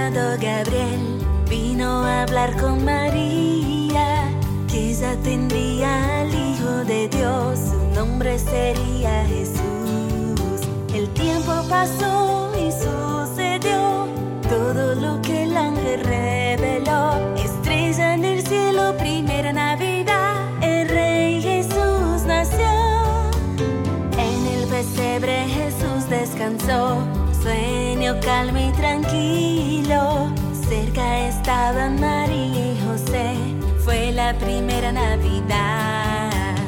llamado Gabriel vino a hablar con María, que ya tendría al Hijo de Dios, su nombre sería Jesús. El tiempo pasó y sucedió todo lo que el ángel reveló. Estrella en el cielo, primera Navidad, el Rey Jesús nació. En el pesebre Jesús descansó, sueño calmo y tranquilo. Cerca estaban María y José, fue la primera Navidad.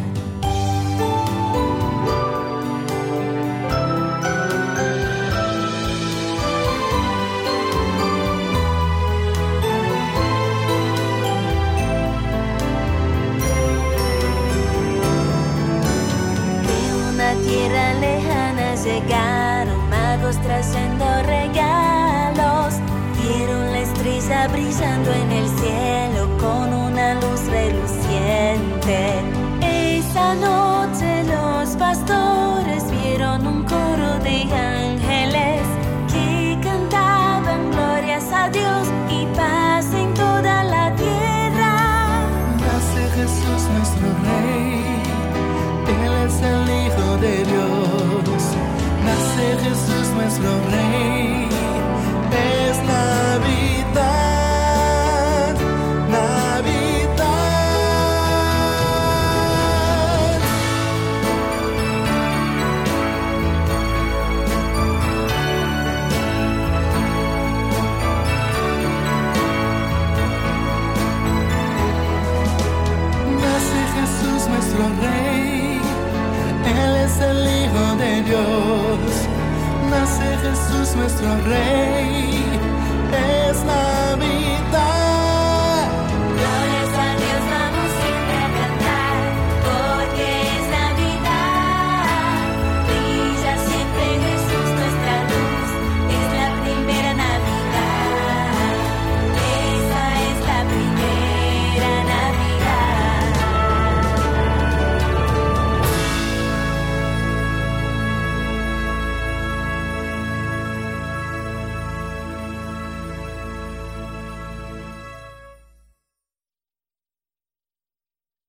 Tierra lejana llegaron magos trayendo regalos. Vieron la estrella brillando en el cielo con una luz reluciente. Esa noche los pastores vieron un coro de ángeles que cantaban glorias a Dios y paz en toda la tierra. Nace Jesús nuestro Rey, Él es el Hijo de Dios. Nace Jesús nuestro Rey. Es Navidad, Navidad. Nace Jesús nuestro Rey, Él es el Hijo de Dios. Nace Jesús nuestro Rey.